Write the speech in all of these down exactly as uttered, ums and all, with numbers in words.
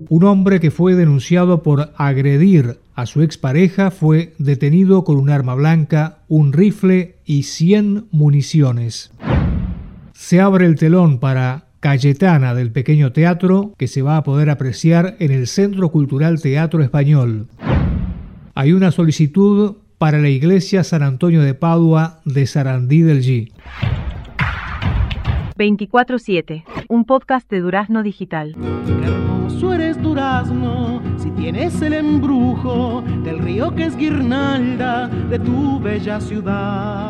Un hombre que fue denunciado por agredir a su expareja fue detenido con un arma blanca, un rifle y cien municiones. Se abre el telón para Cayetana del Pequeño Teatro, que se va a poder apreciar en el Centro Cultural Teatro Español. Hay una solicitud para la Iglesia San Antonio de Padua de Sarandí del G. veinticuatro siete, un podcast de Durazno Digital. Qué hermoso eres Durazno, si tienes el embrujo del río que es guirnalda de tu bella ciudad.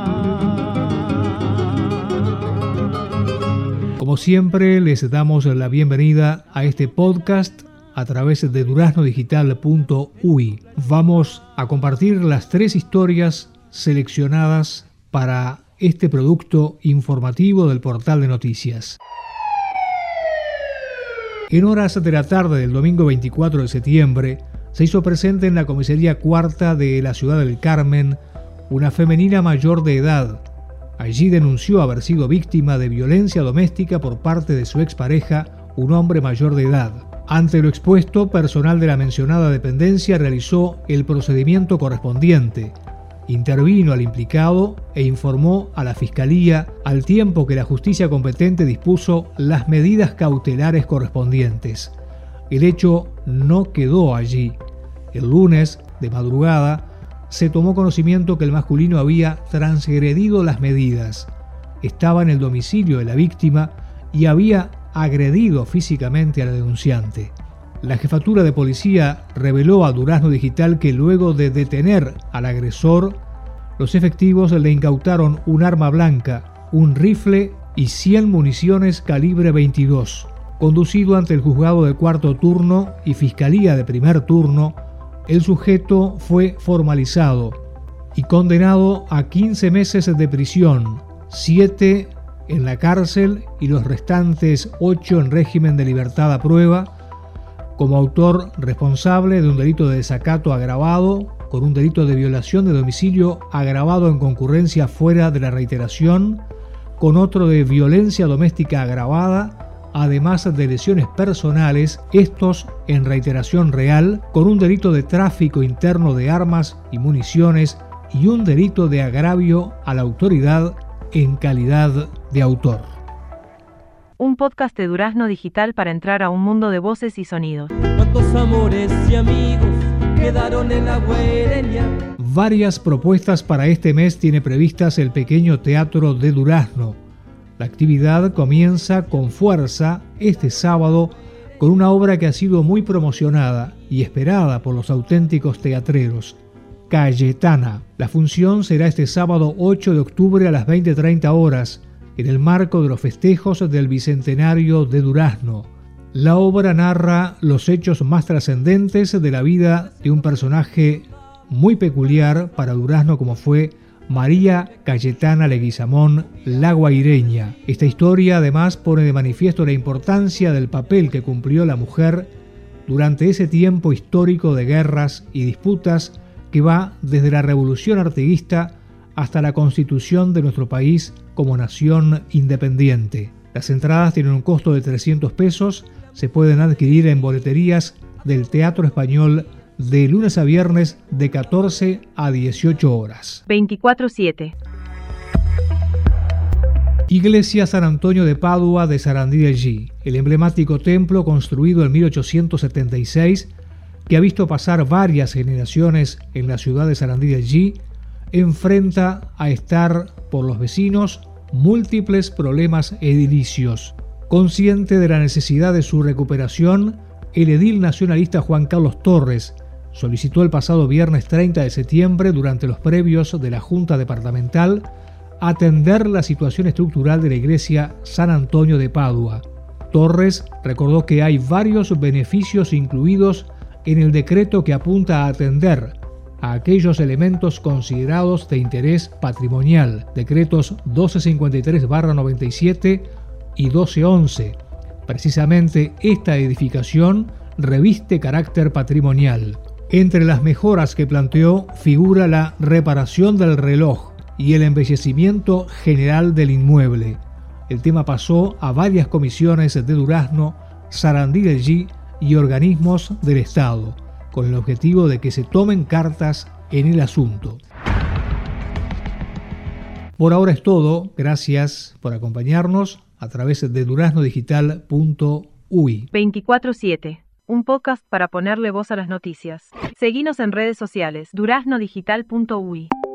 Como siempre, les damos la bienvenida a este podcast a través de durazno digital punto u y. Vamos a compartir las tres historias seleccionadas para este producto informativo del portal de noticias. En horas de la tarde del domingo veinticuatro de septiembre, se hizo presente en la comisaría cuarta de la ciudad del Carmen una femenina mayor de edad. Allí denunció haber sido víctima de violencia doméstica por parte de su expareja, un hombre mayor de edad. Ante lo expuesto, personal de la mencionada dependencia realizó el procedimiento correspondiente. Intervino al implicado e informó a la Fiscalía al tiempo que la justicia competente dispuso las medidas cautelares correspondientes. El hecho no quedó allí. El lunes, de madrugada, se tomó conocimiento que el masculino había transgredido las medidas. Estaba en el domicilio de la víctima y había agredido físicamente a la denunciante. La jefatura de policía reveló a Durazno Digital que luego de detener al agresor, los efectivos le incautaron un arma blanca, un rifle y cien municiones calibre veintidós. Conducido ante el juzgado de cuarto turno y fiscalía de primer turno, el sujeto fue formalizado y condenado a quince meses de prisión, siete en la cárcel y los restantes ocho en régimen de libertad a prueba, como autor responsable de un delito de desacato agravado, con un delito de violación de domicilio agravado en concurrencia fuera de la reiteración, con otro de violencia doméstica agravada, además de lesiones personales, estos en reiteración real, con un delito de tráfico interno de armas y municiones y un delito de agravio a la autoridad en calidad de autor. Un podcast de Durazno Digital para entrar a un mundo de voces y sonidos. Cuántos amores y amigos quedaron en la huereña. Varias propuestas para este mes tiene previstas el Pequeño Teatro de Durazno. La actividad comienza con fuerza este sábado con una obra que ha sido muy promocionada y esperada por los auténticos teatreros, Cayetana. La función será este sábado ocho de octubre a las veinte treinta horas, en el marco de los festejos del Bicentenario de Durazno. La obra narra los hechos más trascendentes de la vida de un personaje muy peculiar para Durazno como fue María Cayetana Leguizamón, la guaireña. Esta historia además pone de manifiesto la importancia del papel que cumplió la mujer durante ese tiempo histórico de guerras y disputas que va desde la Revolución Artiguista hasta la constitución de nuestro país como nación independiente. Las entradas tienen un costo de trescientos pesos, se pueden adquirir en boleterías del Teatro Español de lunes a viernes de catorce a dieciocho horas. veinticuatro siete. Iglesia San Antonio de Padua de Sarandí del G, el emblemático templo construido en mil ochocientos setenta y seis, que ha visto pasar varias generaciones en la ciudad de Sarandí del G, enfrenta a estar por los vecinos múltiples problemas edilicios. Consciente de la necesidad de su recuperación, el edil nacionalista Juan Carlos Torres solicitó el pasado viernes treinta de septiembre, durante los previos de la Junta Departamental, atender la situación estructural de la iglesia San Antonio de Padua. Torres recordó que hay varios beneficios incluidos en el decreto que apunta a atender a aquellos elementos considerados de interés patrimonial, decretos doce cincuenta y tres barra noventa y siete y doce once. Precisamente esta edificación reviste carácter patrimonial. Entre las mejoras que planteó figura la reparación del reloj y el embellecimiento general del inmueble. El tema pasó a varias comisiones de Durazno, Sarandí del G y organismos del Estado, con el objetivo de que se tomen cartas en el asunto. Por ahora es todo. Gracias por acompañarnos a través de durazno digital punto u y. veinticuatro siete. Un podcast para ponerle voz a las noticias. Seguinos en redes sociales. durazno digital punto u y.